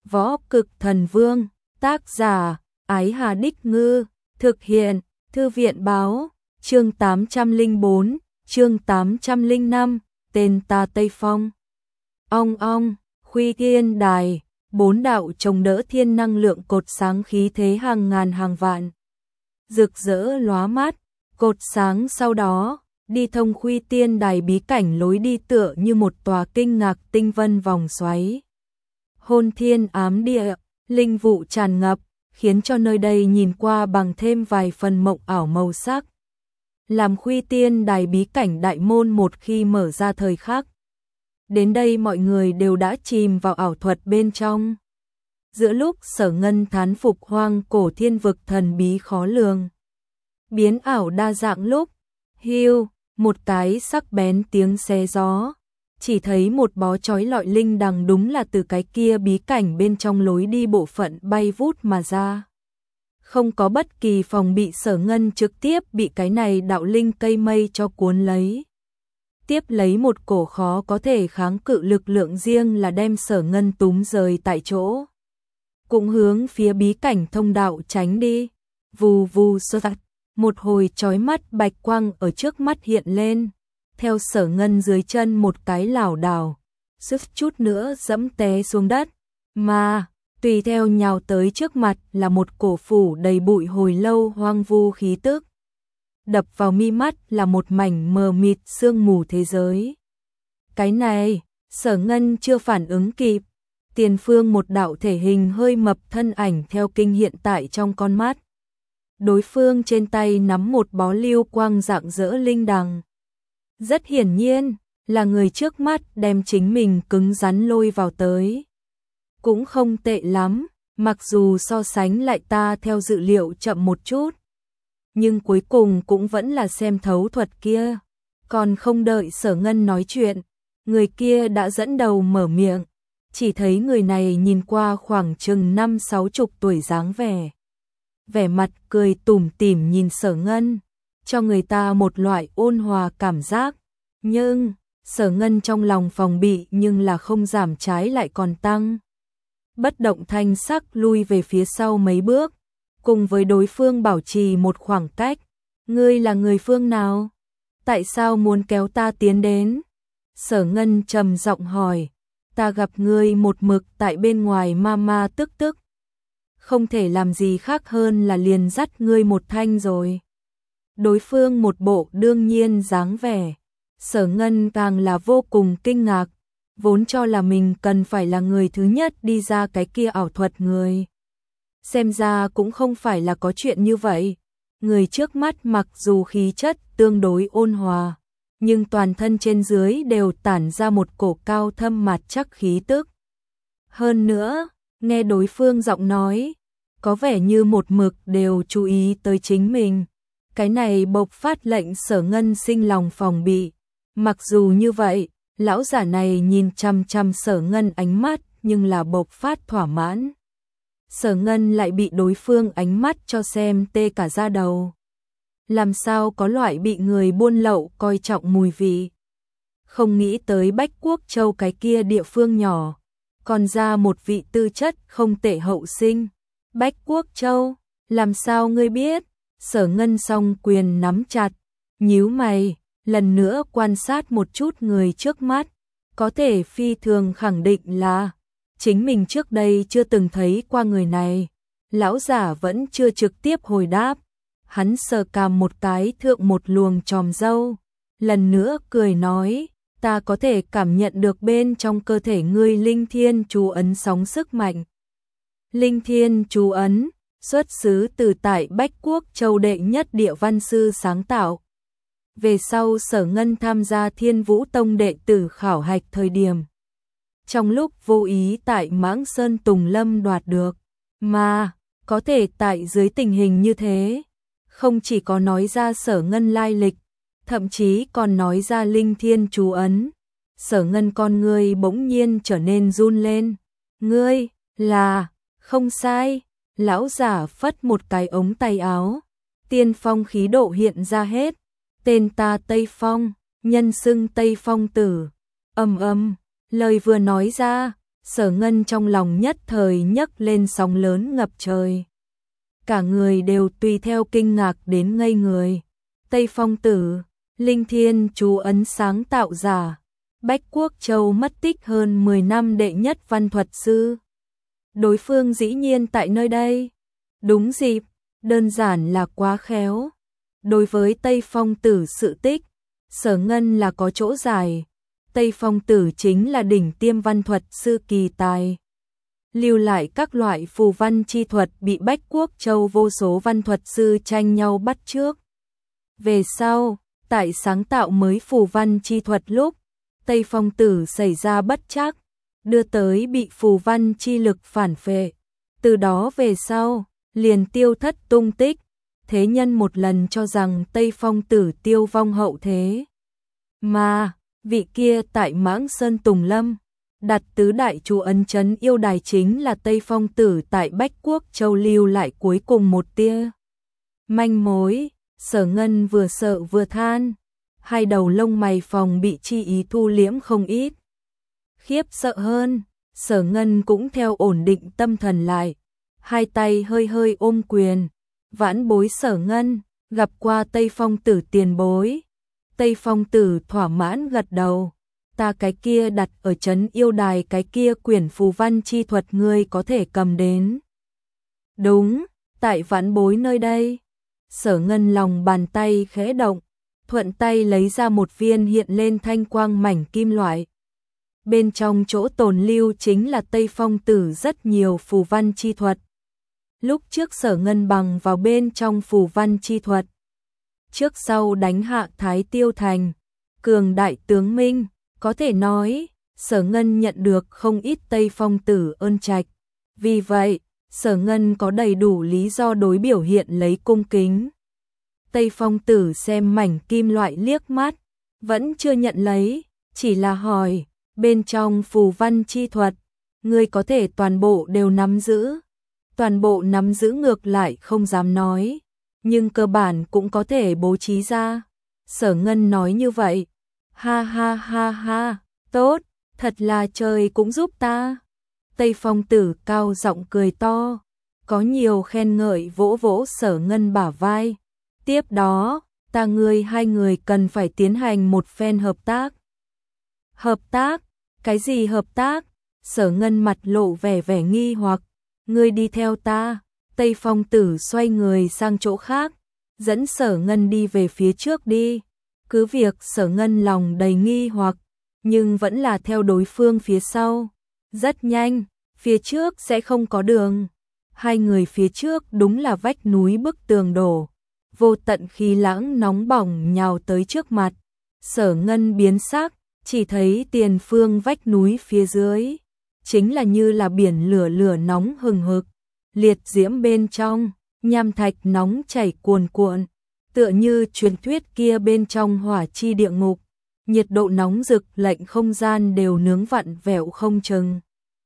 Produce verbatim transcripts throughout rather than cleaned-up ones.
Võ Cực Thần Vương, tác giả, Ái Hà Đích Ngư, thực hiện, Thư viện Báo, chương tám trăm lẻ bốn, chương tám trăm lẻ năm, tên ta Tây Phong. Ong ong, Khuy Tiên Đài, bốn đạo chống đỡ thiên năng lượng cột sáng khí thế hàng ngàn hàng vạn. Rực rỡ lóa mắt, cột sáng sau đó, đi thông Khuy Tiên Đài bí cảnh lối đi tựa như một tòa kinh ngạc tinh vân vòng xoáy. Hôn thiên ám địa, linh vụ tràn ngập, khiến cho nơi đây nhìn qua bằng thêm vài phần mộng ảo màu sắc. Làm Khuy Tiên Đài bí cảnh đại môn một khi mở ra thời khắc. Đến đây mọi người đều đã chìm vào ảo thuật bên trong. Giữa lúc Sở Ngân thán phục hoang cổ thiên vực thần bí khó lường, biến ảo đa dạng lúc, hiu, một cái sắc bén tiếng xé gió, chỉ thấy một bó chói lọi linh đằng đúng là từ cái kia bí cảnh bên trong lối đi bộ phận bay vút mà ra. Không có bất kỳ phòng bị, Sở Ngân trực tiếp bị cái này đạo linh cây mây cho cuốn lấy. Tiếp lấy một cổ khó có thể kháng cự lực lượng riêng là đem Sở Ngân túm rời tại chỗ. Cũng hướng phía bí cảnh thông đạo tránh đi. Vù vù sơ sạt, một hồi chói mắt bạch quang ở trước mắt hiện lên. Theo Sở Ngân dưới chân một cái lảo đảo, suýt chút nữa dẫm té xuống đất. Mà, tùy theo nhào tới trước mặt là một cổ phủ đầy bụi hồi lâu hoang vu khí tức. Đập vào mi mắt là một mảnh mờ mịt sương mù thế giới. Cái này, Sở Ngân chưa phản ứng kịp. Tiền phương một đạo thể hình hơi mập thân ảnh theo kinh hiện tại trong con mắt. Đối phương trên tay nắm một bó lưu quang rạng rỡ linh đằng. Rất hiển nhiên, là người trước mắt đem chính mình cứng rắn lôi vào tới. Cũng không tệ lắm, mặc dù so sánh lại ta theo dự liệu chậm một chút. Nhưng cuối cùng cũng vẫn là xem thấu thuật kia. Còn không đợi Sở Ngân nói chuyện, người kia đã dẫn đầu mở miệng. Chỉ thấy người này nhìn qua khoảng chừng năm sáu chục tuổi dáng vẻ. Vẻ mặt cười tủm tỉm nhìn Sở Ngân, cho người ta một loại ôn hòa cảm giác. Nhưng, Sở Ngân trong lòng phòng bị nhưng là không giảm, trái lại còn tăng. Bất động thanh sắc lui về phía sau mấy bước, cùng với đối phương bảo trì một khoảng cách. Ngươi là người phương nào? Tại sao muốn kéo ta tiến đến? Sở Ngân trầm giọng hỏi. Ta gặp ngươi một mực tại bên ngoài ma ma tức tức. Không thể làm gì khác hơn là liền dắt ngươi một thanh rồi. Đối phương một bộ đương nhiên dáng vẻ. Sở Ngân càng là vô cùng kinh ngạc. Vốn cho là mình cần phải là người thứ nhất đi ra cái kia ảo thuật người. Xem ra cũng không phải là có chuyện như vậy. Người trước mắt mặc dù khí chất tương đối ôn hòa, nhưng toàn thân trên dưới đều tản ra một cổ cao thâm mặt chắc khí tức. Hơn nữa, nghe đối phương giọng nói, có vẻ như một mực đều chú ý tới chính mình. Cái này bộc phát lệnh Sở Ngân sinh lòng phòng bị. Mặc dù như vậy, lão giả này nhìn chăm chăm Sở Ngân ánh mắt nhưng là bộc phát thỏa mãn. Sở Ngân lại bị đối phương ánh mắt cho xem tê cả da đầu. Làm sao có loại bị người buôn lậu coi trọng mùi vị. Không nghĩ tới Bách Quốc Châu cái kia địa phương nhỏ, còn ra một vị tư chất không tệ hậu sinh. Bách Quốc Châu, làm sao ngươi biết? Sở Ngân song quyền nắm chặt, nhíu mày, lần nữa quan sát một chút người trước mắt, có thể phi thường khẳng định là chính mình trước đây chưa từng thấy qua người này. Lão giả vẫn chưa trực tiếp hồi đáp. Hắn sờ cằm một cái thượng một luồng chòm râu, lần nữa cười nói, ta có thể cảm nhận được bên trong cơ thể ngươi linh thiên chú ấn sóng sức mạnh. Linh thiên chú ấn, xuất xứ từ tại Bách Quốc Châu đệ nhất địa văn sư sáng tạo. Về sau Sở Ngân tham gia Thiên Vũ Tông đệ tử khảo hạch thời điểm, trong lúc vô ý tại Mãng Sơn Tùng Lâm đoạt được, mà có thể tại dưới tình hình như thế, không chỉ có nói ra Sở Ngân lai lịch, thậm chí còn nói ra linh thiên chú ấn. Sở Ngân con ngươi bỗng nhiên trở nên run lên. Ngươi, là, không sai. Lão giả phất một cái ống tay áo. Tiên phong khí độ hiện ra hết. Tên ta Tây Phong, nhân xưng Tây Phong tử. Ầm ầm, lời vừa nói ra, Sở Ngân trong lòng nhất thời nhấc lên sóng lớn ngập trời. Cả người đều tùy theo kinh ngạc đến ngây người. Tây Phong Tử, Linh Thiên chú ấn sáng tạo giả, Bách Quốc Châu mất tích hơn mười năm đệ nhất văn thuật sư. Đối phương dĩ nhiên tại nơi đây. Đúng dịp, đơn giản là quá khéo. Đối với Tây Phong Tử sự tích, Sở Ngân là có chỗ giải. Tây Phong Tử chính là đỉnh tiêm văn thuật sư kỳ tài. Lưu lại các loại phù văn chi thuật bị Bách Quốc Châu vô số văn thuật sư tranh nhau bắt chước. Về sau, tại sáng tạo mới phù văn chi thuật lúc, Tây Phong Tử xảy ra bất trắc, đưa tới bị phù văn chi lực phản phệ. Từ đó về sau, liền tiêu thất tung tích, thế nhân một lần cho rằng Tây Phong Tử tiêu vong hậu thế. Mà, vị kia tại Mãng Sơn Tùng Lâm, đặt tứ đại chú ấn trấn yêu đài chính là Tây Phong Tử tại Bách Quốc Châu lưu lại cuối cùng một tia manh mối. Sở Ngân vừa sợ vừa than, hai đầu lông mày phòng bị chi ý thu liễm không ít. Khiếp sợ hơn, Sở Ngân cũng theo ổn định tâm thần lại, hai tay hơi hơi ôm quyền. Vãn bối Sở Ngân, gặp qua Tây Phong Tử tiền bối. Tây Phong Tử thỏa mãn gật đầu. Ta cái kia đặt ở trấn yêu đài cái kia quyển phù văn chi thuật ngươi có thể cầm đến. Đúng, tại vãn bối nơi đây. Sở Ngân lòng bàn tay khẽ động, thuận tay lấy ra một viên hiện lên thanh quang mảnh kim loại. Bên trong chỗ tồn lưu chính là Tây Phong Tử rất nhiều phù văn chi thuật. Lúc trước Sở Ngân bằng vào bên trong phù văn chi thuật, trước sau đánh hạ Thái Tiêu Thành, cường đại tướng minh, có thể nói, Sở Ngân nhận được không ít Tây Phong Tử ơn trạch. Vì vậy, Sở Ngân có đầy đủ lý do đối biểu hiện lấy cung kính. Tây Phong Tử xem mảnh kim loại liếc mắt, vẫn chưa nhận lấy, chỉ là hỏi, bên trong phù văn chi thuật, ngươi có thể toàn bộ đều nắm giữ. Toàn bộ nắm giữ ngược lại không dám nói, nhưng cơ bản cũng có thể bố trí ra. Sở Ngân nói như vậy, ha ha ha ha, tốt, thật là trời cũng giúp ta. Tây Phong Tử cao giọng cười to, có nhiều khen ngợi vỗ vỗ Sở Ngân bả vai. Tiếp đó, ta ngươi hai người cần phải tiến hành một phen hợp tác. Hợp tác? Cái gì hợp tác? Sở Ngân mặt lộ vẻ vẻ nghi hoặc. Ngươi đi theo ta. Tây Phong Tử xoay người sang chỗ khác, dẫn Sở Ngân đi về phía trước đi. Cứ việc Sở Ngân lòng đầy nghi hoặc, nhưng vẫn là theo đối phương phía sau. Rất nhanh, phía trước sẽ không có đường. Hai người phía trước đúng là vách núi bức tường đổ. Vô tận khí lãng nóng bỏng nhào tới trước mặt. Sở Ngân biến sắc, chỉ thấy tiền phương vách núi phía dưới, chính là như là biển lửa lửa nóng hừng hực, liệt diễm bên trong, nham thạch nóng chảy cuồn cuộn, tựa như truyền thuyết kia bên trong hỏa chi địa ngục, nhiệt độ nóng rực lệnh không gian đều nướng vặn vẹo không chừng.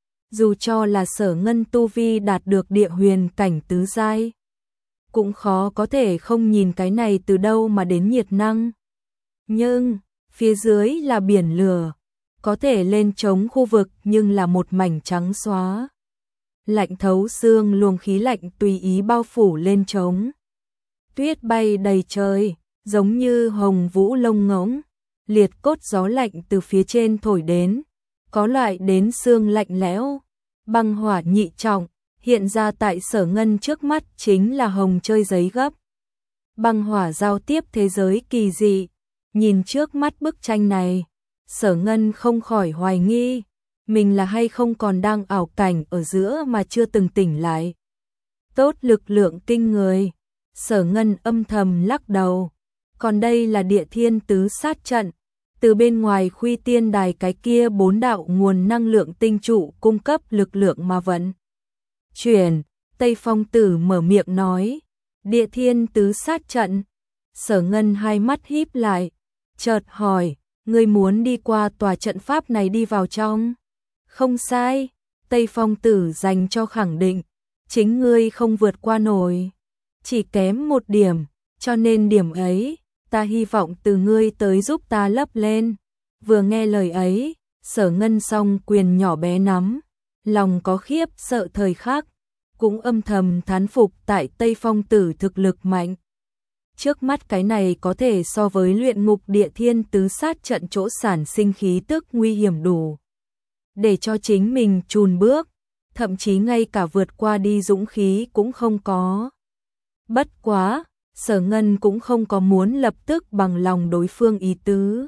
Dù cho là Sở Ngân tu vi đạt được địa huyền cảnh tứ giai, cũng khó có thể không nhìn cái này từ đâu mà đến nhiệt năng. Nhưng, phía dưới là biển lửa, có thể lên chống khu vực nhưng là một mảnh trắng xóa. Lạnh thấu xương luồng khí lạnh tùy ý bao phủ lên trống. Tuyết bay đầy trời, giống như hồng vũ lông ngỗng, liệt cốt gió lạnh từ phía trên thổi đến, có loại đến xương lạnh lẽo. Băng hỏa nhị trọng, hiện ra tại Sở Ngân trước mắt chính là hồng chơi giấy gấp. Băng hỏa giao tiếp thế giới kỳ dị, nhìn trước mắt bức tranh này, Sở Ngân không khỏi hoài nghi, mình là hay không còn đang ảo cảnh ở giữa mà chưa từng tỉnh lại. Tốt lực lượng kinh người, Sở Ngân âm thầm lắc đầu, còn đây là Địa Thiên Tứ Sát Trận, từ bên ngoài Khuy Tiên Đài cái kia bốn đạo nguồn năng lượng tinh trụ cung cấp lực lượng mà vận chuyển. Tây Phong Tử mở miệng nói, Địa Thiên Tứ Sát Trận. Sở Ngân hai mắt híp lại, chợt hỏi, ngươi muốn đi qua tòa trận pháp này đi vào trong? Không sai, Tây Phong Tử dành cho khẳng định, chính ngươi không vượt qua nổi, chỉ kém một điểm, cho nên điểm ấy, ta hy vọng từ ngươi tới giúp ta lấp lên. Vừa nghe lời ấy, Sở Ngân song quyền nhỏ bé nắm lòng có khiếp sợ thời khắc, cũng âm thầm thán phục tại Tây Phong Tử thực lực mạnh. Trước mắt cái này có thể so với luyện ngục địa thiên tứ sát trận chỗ sản sinh khí tức nguy hiểm đủ để cho chính mình chùn bước, thậm chí ngay cả vượt qua đi dũng khí cũng không có. Bất quá, Sở Ngân cũng không có muốn lập tức bằng lòng đối phương ý tứ.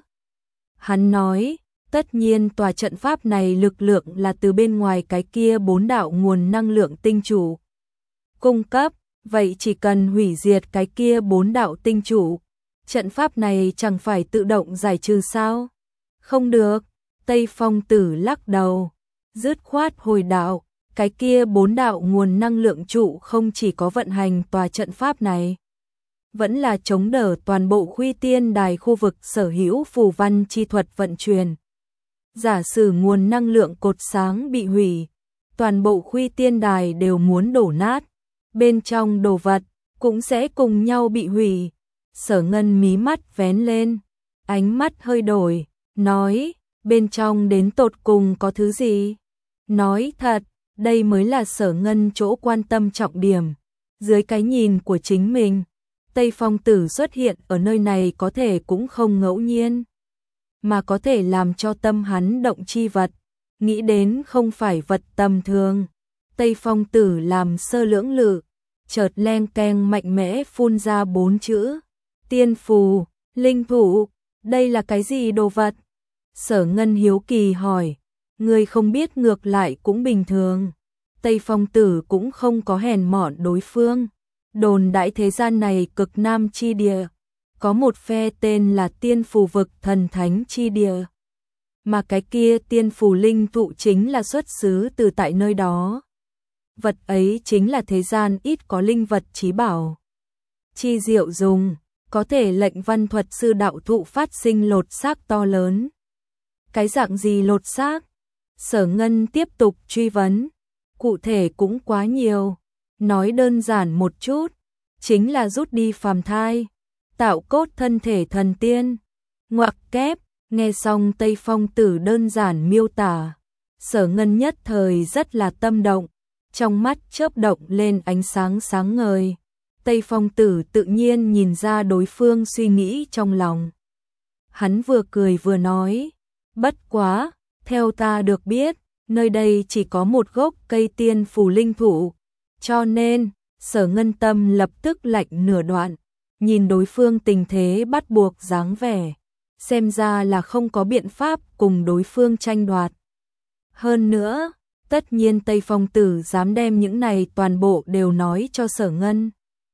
Hắn nói, tất nhiên tòa trận pháp này lực lượng là từ bên ngoài cái kia bốn đạo nguồn năng lượng tinh chủ cung cấp, vậy chỉ cần hủy diệt cái kia bốn đạo tinh chủ, trận pháp này chẳng phải tự động giải trừ sao? Không được, Tây Phong Tử lắc đầu, dứt khoát hồi đạo, cái kia bốn đạo nguồn năng lượng trụ không chỉ có vận hành tòa trận pháp này, vẫn là chống đỡ toàn bộ Khuy Tiên Đài khu vực sở hữu phù văn chi thuật vận chuyển. Giả sử nguồn năng lượng cột sáng bị hủy, toàn bộ Khuy Tiên Đài đều muốn đổ nát, bên trong đồ vật cũng sẽ cùng nhau bị hủy. Sở Ngân mí mắt vén lên, ánh mắt hơi đổi, nói, bên trong đến tột cùng có thứ gì? Nói thật, đây mới là Sở Ngân chỗ quan tâm trọng điểm. Dưới cái nhìn của chính mình, Tây Phong Tử xuất hiện ở nơi này có thể cũng không ngẫu nhiên, mà có thể làm cho tâm hắn động chi vật, nghĩ đến không phải vật tầm thường. Tây Phong Tử làm sơ lưỡng lự, chợt leng keng mạnh mẽ phun ra bốn chữ, tiên phù, linh thủ, đây là cái gì đồ vật? Sở Ngân hiếu kỳ hỏi, người không biết ngược lại cũng bình thường. Tây Phong Tử cũng không có hèn mọn đối phương. Đồn đại thế gian này cực nam chi địa, có một phe tên là tiên phù vực thần thánh chi địa, mà cái kia tiên phù linh thụ chính là xuất xứ từ tại nơi đó. Vật ấy chính là thế gian ít có linh vật chí bảo. Chi diệu dùng, có thể lệnh văn thuật sư đạo thụ phát sinh lột xác to lớn. Cái dạng gì lột xác? Sở Ngân tiếp tục truy vấn. Cụ thể cũng quá nhiều. Nói đơn giản một chút, chính là rút đi phàm thai, tạo cốt thân thể thần tiên. Ngoặc kép, nghe xong Tây Phong Tử đơn giản miêu tả, Sở Ngân nhất thời rất là tâm động, trong mắt chớp động lên ánh sáng sáng ngời. Tây Phong Tử tự nhiên nhìn ra đối phương suy nghĩ trong lòng. Hắn vừa cười vừa nói, bất quá, theo ta được biết, nơi đây chỉ có một gốc cây tiên phù linh thụ, cho nên, Sở Ngân tâm lập tức lạnh nửa đoạn, nhìn đối phương tình thế bắt buộc dáng vẻ, xem ra là không có biện pháp cùng đối phương tranh đoạt. Hơn nữa, tất nhiên Tây Phong Tử dám đem những này toàn bộ đều nói cho Sở Ngân.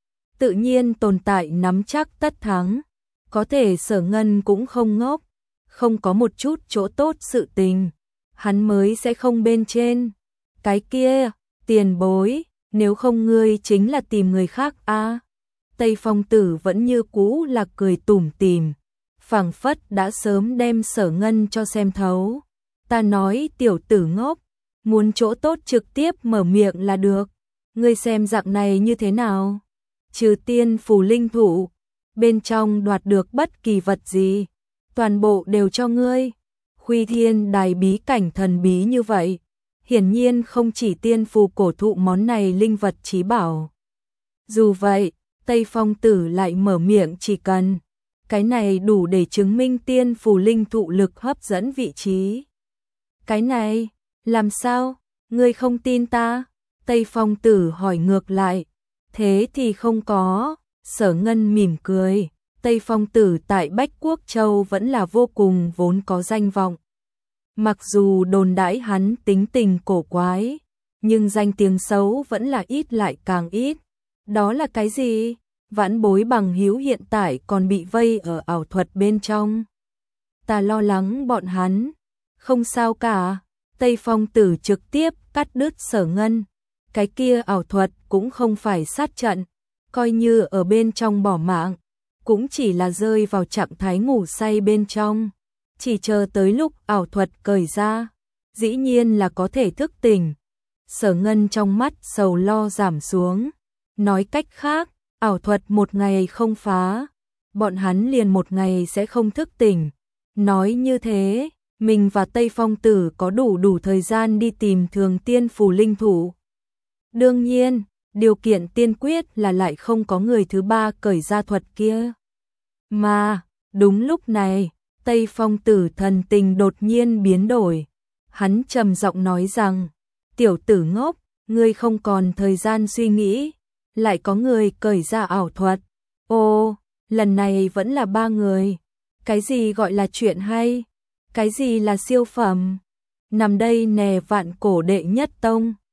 Tự nhiên tồn tại nắm chắc tất thắng, có thể Sở Ngân cũng không ngốc, không có một chút chỗ tốt sự tình, hắn mới sẽ không bên trên. Cái kia, tiền bối, nếu không ngươi chính là tìm người khác a. À, Tây Phong Tử vẫn như cũ là cười tủm tỉm, phảng phất đã sớm đem Sở Ngân cho xem thấu. Ta nói tiểu tử ngốc, muốn chỗ tốt trực tiếp mở miệng là được, ngươi xem dạng này như thế nào? Trừ tiên phù linh thụ, bên trong đoạt được bất kỳ vật gì, toàn bộ đều cho ngươi. Khuy Thiên Đài bí cảnh thần bí như vậy, hiển nhiên không chỉ tiên phù cổ thụ món này linh vật chí bảo. Dù vậy, Tây Phong Tử lại mở miệng chỉ cần, cái này đủ để chứng minh tiên phù linh thụ lực hấp dẫn vị trí. Cái này, làm sao, ngươi không tin ta? Tây Phong Tử hỏi ngược lại, thế thì không có. Sở Ngân mỉm cười, Tây Phong Tử tại Bách Quốc Châu vẫn là vô cùng vốn có danh vọng. Mặc dù đồn đãi hắn tính tình cổ quái, nhưng danh tiếng xấu vẫn là ít lại càng ít. Đó là cái gì? Vãn bối bằng hữu hiện tại còn bị vây ở ảo thuật bên trong. Ta lo lắng bọn hắn. Không sao cả. Tây Phong Tử trực tiếp cắt đứt Sở Ngân. Cái kia ảo thuật cũng không phải sát trận, coi như ở bên trong bỏ mạng, cũng chỉ là rơi vào trạng thái ngủ say bên trong. Chỉ chờ tới lúc ảo thuật cởi ra, dĩ nhiên là có thể thức tỉnh. Sở Ngân trong mắt sầu lo giảm xuống. Nói cách khác, ảo thuật một ngày không phá, bọn hắn liền một ngày sẽ không thức tỉnh. Nói như thế, mình và Tây Phong Tử có đủ đủ thời gian đi tìm Thường Tiên Phù linh thủ. Đương nhiên, điều kiện tiên quyết là lại không có người thứ ba cởi ra thuật kia. Mà, đúng lúc này, Tây Phong Tử thần tình đột nhiên biến đổi. Hắn trầm giọng nói rằng, tiểu tử ngốc, ngươi không còn thời gian suy nghĩ, lại có người cởi ra ảo thuật. Ô, lần này vẫn là ba người. Cái gì gọi là chuyện hay? Cái gì là siêu phẩm? Nằm đây nè vạn cổ đệ nhất tông.